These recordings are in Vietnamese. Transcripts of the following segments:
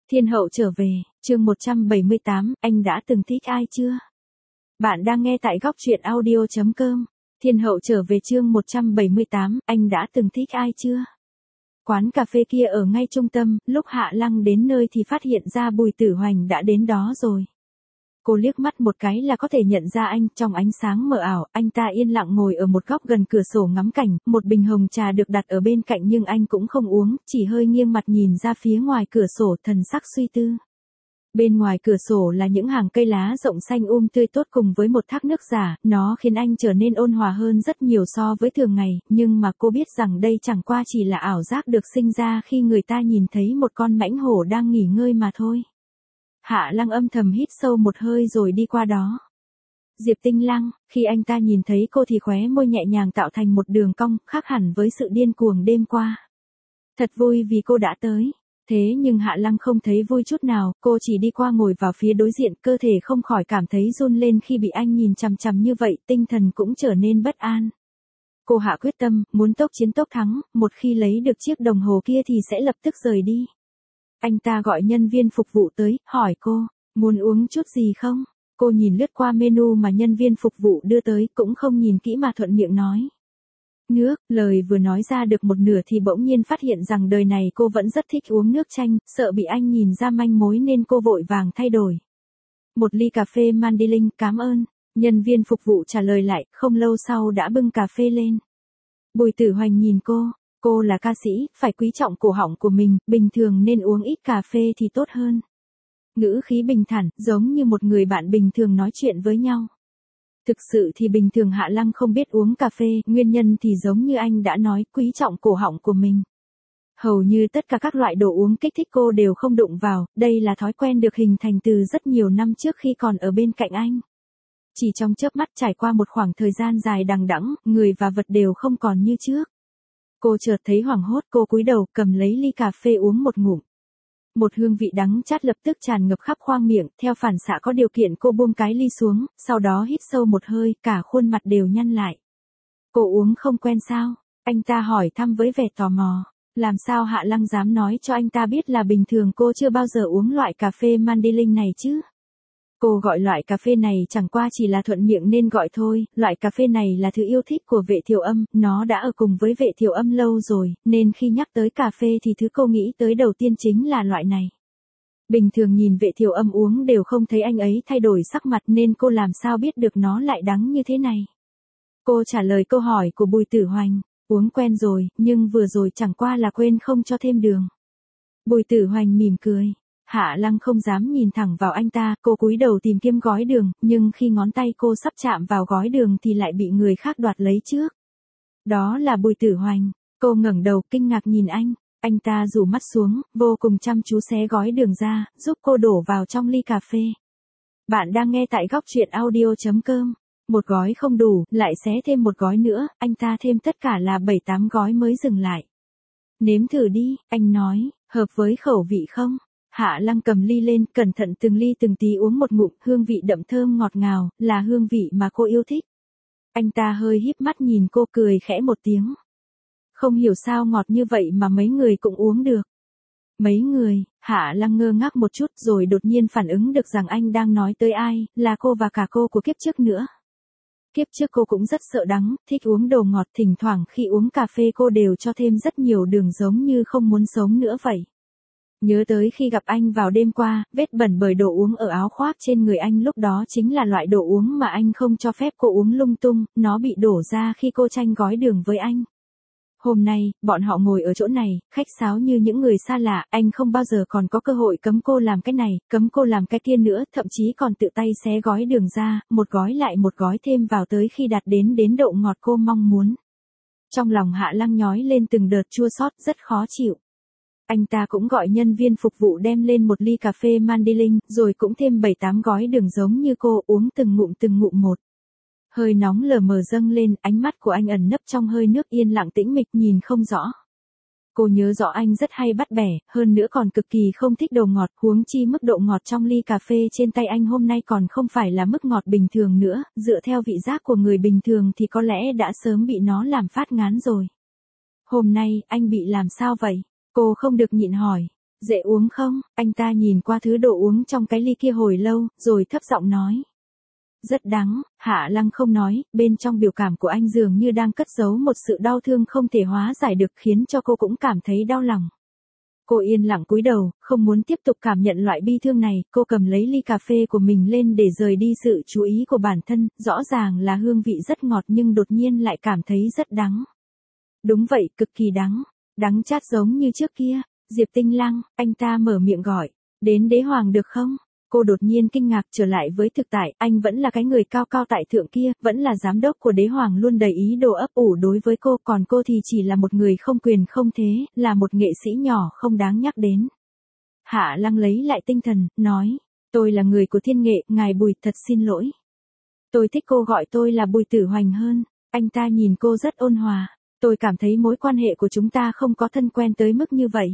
Thiên hậu trở về, chương 178, anh đã từng thích ai chưa? Bạn đang nghe tại góc truyện audio.com. Thiên hậu trở về chương 178, anh đã từng thích ai chưa? Quán cà phê kia ở ngay trung tâm, lúc Hạ Lăng đến nơi thì phát hiện ra Bùi Tử Hoành đã đến đó rồi. Cô liếc mắt một cái là có thể nhận ra anh, trong ánh sáng mờ ảo, anh ta yên lặng ngồi ở một góc gần cửa sổ ngắm cảnh, một bình hồng trà được đặt ở bên cạnh nhưng anh cũng không uống, chỉ hơi nghiêng mặt nhìn ra phía ngoài cửa sổ thần sắc suy tư. Bên ngoài cửa sổ là những hàng cây lá rộng xanh tươi tốt cùng với một thác nước giả, nó khiến anh trở nên ôn hòa hơn rất nhiều so với thường ngày, nhưng mà cô biết rằng đây chẳng qua chỉ là ảo giác được sinh ra khi người ta nhìn thấy một con mãnh hổ đang nghỉ ngơi mà thôi. Hạ Lăng âm thầm hít sâu một hơi rồi đi qua đó. Diệp Tinh Lăng, khi anh ta nhìn thấy cô thì khóe môi nhẹ nhàng tạo thành một đường cong, khác hẳn với sự điên cuồng đêm qua. Thật vui vì cô đã tới. Thế nhưng Hạ Lăng không thấy vui chút nào, cô chỉ đi qua ngồi vào phía đối diện, cơ thể không khỏi cảm thấy run lên khi bị anh nhìn chằm chằm như vậy, tinh thần cũng trở nên bất an. Cô hạ quyết tâm, muốn tốc chiến tốc thắng, một khi lấy được chiếc đồng hồ kia thì sẽ lập tức rời đi. Anh ta gọi nhân viên phục vụ tới, hỏi cô, muốn uống chút gì không? Cô nhìn lướt qua menu mà nhân viên phục vụ đưa tới, cũng không nhìn kỹ mà thuận miệng nói. Nước, lời vừa nói ra được một nửa thì bỗng nhiên phát hiện rằng đời này cô vẫn rất thích uống nước chanh, sợ bị anh nhìn ra manh mối nên cô vội vàng thay đổi. Một ly cà phê Mandilink, cảm ơn. Nhân viên phục vụ trả lời lại, không lâu sau đã bưng cà phê lên. Bùi Tử Hoành nhìn cô là ca sĩ, phải quý trọng cổ họng của mình, bình thường nên uống ít cà phê thì tốt hơn. Ngữ khí bình thản, giống như một người bạn bình thường nói chuyện với nhau. Thực sự thì bình thường Hạ Lăng không biết uống cà phê, nguyên nhân thì giống như anh đã nói, quý trọng cổ họng của mình. Hầu như tất cả các loại đồ uống kích thích cô đều không đụng vào, đây là thói quen được hình thành từ rất nhiều năm trước khi còn ở bên cạnh anh. Chỉ trong chớp mắt trải qua một khoảng thời gian dài đằng đẵng, người và vật đều không còn như trước. Cô chợt thấy hoảng hốt, cô cúi đầu, cầm lấy ly cà phê uống một ngụm. Một hương vị đắng chát lập tức tràn ngập khắp khoang miệng, theo phản xạ có điều kiện cô buông cái ly xuống, sau đó hít sâu một hơi, cả khuôn mặt đều nhăn lại. Cô uống không quen sao? Anh ta hỏi thăm với vẻ tò mò. Làm sao Hạ Lăng dám nói cho anh ta biết là bình thường cô chưa bao giờ uống loại cà phê Mandilink này chứ? Cô gọi loại cà phê này chẳng qua chỉ là thuận miệng nên gọi thôi, loại cà phê này là thứ yêu thích của Vệ Thiều Âm, nó đã ở cùng với Vệ Thiều Âm lâu rồi, nên khi nhắc tới cà phê thì thứ cô nghĩ tới đầu tiên chính là loại này. Bình thường nhìn Vệ Thiều Âm uống đều không thấy anh ấy thay đổi sắc mặt nên cô làm sao biết được nó lại đắng như thế này. Cô trả lời câu hỏi của Bùi Tử Hoành, uống quen rồi, nhưng vừa rồi chẳng qua là quên không cho thêm đường. Bùi Tử Hoành mỉm cười. Hạ Lăng không dám nhìn thẳng vào anh ta, cô cúi đầu tìm kiếm gói đường, nhưng khi ngón tay cô sắp chạm vào gói đường thì lại bị người khác đoạt lấy trước. Đó là Bùi Tử Hoành. Cô ngẩng đầu kinh ngạc nhìn anh ta rủ mắt xuống, vô cùng chăm chú xé gói đường ra, giúp cô đổ vào trong ly cà phê. Bạn đang nghe tại góc truyện audio.com. Một gói không đủ, lại xé thêm một gói nữa, anh ta thêm tất cả là 7-8 gói mới dừng lại. Nếm thử đi, anh nói, hợp với khẩu vị không? Hạ Lăng cầm ly lên, cẩn thận từng ly từng tí uống một ngụm, hương vị đậm thơm ngọt ngào, là hương vị mà cô yêu thích. Anh ta hơi híp mắt nhìn cô cười khẽ một tiếng. Không hiểu sao ngọt như vậy mà mấy người cũng uống được. Mấy người, Hạ Lăng ngơ ngác một chút rồi đột nhiên phản ứng được rằng anh đang nói tới ai, là cô và cả cô của kiếp trước nữa. Kiếp trước cô cũng rất sợ đắng, thích uống đồ ngọt, thỉnh thoảng khi uống cà phê cô đều cho thêm rất nhiều đường giống như không muốn sống nữa vậy. Nhớ tới khi gặp anh vào đêm qua, vết bẩn bởi đồ uống ở áo khoác trên người anh lúc đó chính là loại đồ uống mà anh không cho phép cô uống lung tung, nó bị đổ ra khi cô tranh gói đường với anh. Hôm nay, bọn họ ngồi ở chỗ này, khách sáo như những người xa lạ, anh không bao giờ còn có cơ hội cấm cô làm cái này, cấm cô làm cái kia nữa, thậm chí còn tự tay xé gói đường ra, một gói lại một gói thêm vào tới khi đạt đến độ ngọt cô mong muốn. Trong lòng Hạ Lăng nhói lên từng đợt chua xót, rất khó chịu. Anh ta cũng gọi nhân viên phục vụ đem lên một ly cà phê Mandilink, rồi cũng thêm 7-8 gói đường giống như cô, uống từng ngụm một. Hơi nóng lờ mờ dâng lên, ánh mắt của anh ẩn nấp trong hơi nước yên lặng tĩnh mịch nhìn không rõ. Cô nhớ rõ anh rất hay bắt bẻ, hơn nữa còn cực kỳ không thích đồ ngọt, huống chi mức độ ngọt trong ly cà phê trên tay anh hôm nay còn không phải là mức ngọt bình thường nữa, dựa theo vị giác của người bình thường thì có lẽ đã sớm bị nó làm phát ngán rồi. Hôm nay, anh bị làm sao vậy? Cô không được nhịn hỏi. Dễ uống không? Anh ta nhìn qua thứ đồ uống trong cái ly kia hồi lâu, rồi thấp giọng nói. Rất đắng, Hạ Lăng không nói, bên trong biểu cảm của anh dường như đang cất giấu một sự đau thương không thể hóa giải được khiến cho cô cũng cảm thấy đau lòng. Cô yên lặng cúi đầu, không muốn tiếp tục cảm nhận loại bi thương này, cô cầm lấy ly cà phê của mình lên để rời đi sự chú ý của bản thân, rõ ràng là hương vị rất ngọt nhưng đột nhiên lại cảm thấy rất đắng. Đúng vậy, cực kỳ đắng, đắng chát giống như trước kia. Diệp Tinh Lăng, anh ta mở miệng gọi, đến đế hoàng được không? Cô đột nhiên kinh ngạc trở lại với thực tại, anh vẫn là cái người cao cao tại thượng kia, vẫn là giám đốc của đế hoàng luôn đầy ý đồ ấp ủ đối với cô, còn cô thì chỉ là một người không quyền không thế, là một nghệ sĩ nhỏ không đáng nhắc đến. Hạ Lăng lấy lại tinh thần, nói, tôi là người của thiên nghệ, ngài Bùi, thật xin lỗi. Tôi thích cô gọi tôi là Bùi Tử Hoành hơn. Anh ta nhìn cô rất ôn hòa, tôi cảm thấy mối quan hệ của chúng ta không có thân quen tới mức như vậy.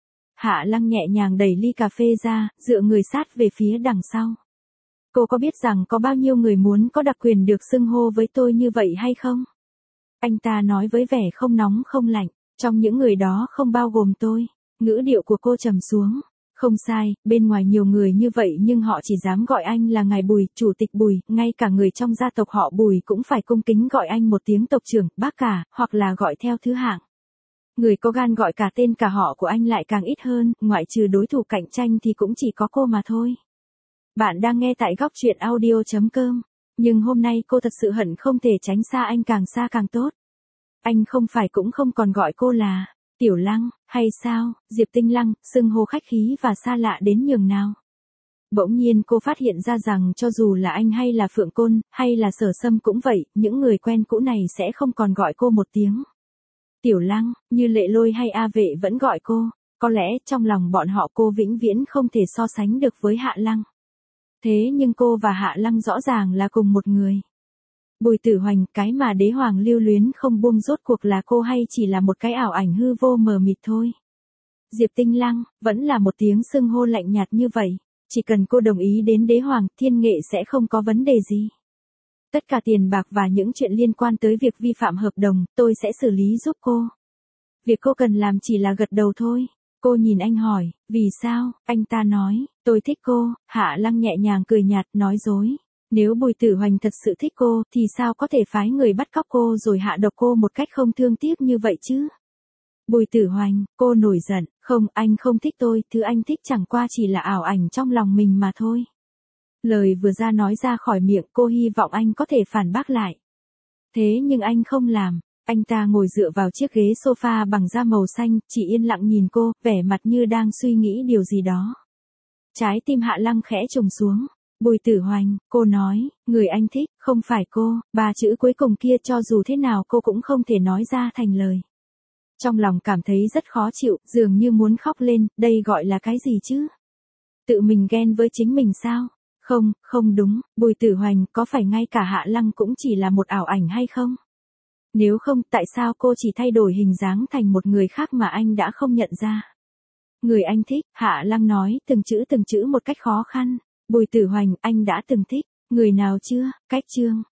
Hạ Lăng nhẹ nhàng đẩy ly cà phê ra, dựa người sát về phía đằng sau. Cô có biết rằng có bao nhiêu người muốn có đặc quyền được xưng hô với tôi như vậy hay không? Anh ta nói với vẻ không nóng không lạnh, trong những người đó không bao gồm tôi. Ngữ điệu của cô trầm xuống. Không sai, bên ngoài nhiều người như vậy nhưng họ chỉ dám gọi anh là ngài Bùi, chủ tịch Bùi, ngay cả người trong gia tộc họ Bùi cũng phải cung kính gọi anh một tiếng tộc trưởng, bác cả, hoặc là gọi theo thứ hạng. Người có gan gọi cả tên cả họ của anh lại càng ít hơn, ngoại trừ đối thủ cạnh tranh thì cũng chỉ có cô mà thôi. Bạn đang nghe tại góc truyện audio.com. Nhưng hôm nay cô thật sự hận không thể tránh xa anh càng xa càng tốt. Anh không phải cũng không còn gọi cô là Tiểu Lăng, hay sao, Diệp Tinh Lăng, xưng hô khách khí và xa lạ đến nhường nào. Bỗng nhiên cô phát hiện ra rằng cho dù là anh hay là Phượng Côn, hay là Sở Sâm cũng vậy, những người quen cũ này sẽ không còn gọi cô một tiếng Tiểu Lăng, như Lệ Lôi hay A Vệ vẫn gọi cô, có lẽ trong lòng bọn họ cô vĩnh viễn không thể so sánh được với Hạ Lăng. Thế nhưng cô và Hạ Lăng rõ ràng là cùng một người. Bùi Tử Hoành, cái mà đế hoàng lưu luyến không buông rốt cuộc là cô hay chỉ là một cái ảo ảnh hư vô mờ mịt thôi. Diệp Tinh Lăng, vẫn là một tiếng xưng hô lạnh nhạt như vậy, chỉ cần cô đồng ý đến đế hoàng, thiên nghệ sẽ không có vấn đề gì. Tất cả tiền bạc và những chuyện liên quan tới việc vi phạm hợp đồng, tôi sẽ xử lý giúp cô. Việc cô cần làm chỉ là gật đầu thôi. Cô nhìn anh hỏi, vì sao? Anh ta nói, tôi thích cô. Hạ Lăng nhẹ nhàng cười nhạt, nói dối. Nếu Bùi Tử Hoành thật sự thích cô, thì sao có thể phái người bắt cóc cô rồi hạ độc cô một cách không thương tiếc như vậy chứ? Bùi Tử Hoành, cô nổi giận, không, anh không thích tôi, thứ anh thích chẳng qua chỉ là ảo ảnh trong lòng mình mà thôi. Lời vừa ra nói ra khỏi miệng, cô hy vọng anh có thể phản bác lại. Thế nhưng anh không làm. Anh ta ngồi dựa vào chiếc ghế sofa bằng da màu xanh, chỉ yên lặng nhìn cô, vẻ mặt như đang suy nghĩ điều gì đó. Trái tim Hạ Lăng khẽ trùng xuống. Bùi Tử Hoành, cô nói, người anh thích, không phải cô, ba chữ cuối cùng kia cho dù thế nào cô cũng không thể nói ra thành lời. Trong lòng cảm thấy rất khó chịu, dường như muốn khóc lên, đây gọi là cái gì chứ? Tự mình ghen với chính mình sao? Không, không đúng, Bùi Tử Hoành, có phải ngay cả Hạ Lăng cũng chỉ là một ảo ảnh hay không? Nếu không, tại sao cô chỉ thay đổi hình dáng thành một người khác mà anh đã không nhận ra? Người anh thích, Hạ Lăng nói, từng chữ một cách khó khăn. Bùi Tử Hoành, anh đã từng thích, người nào chưa? Cách chương.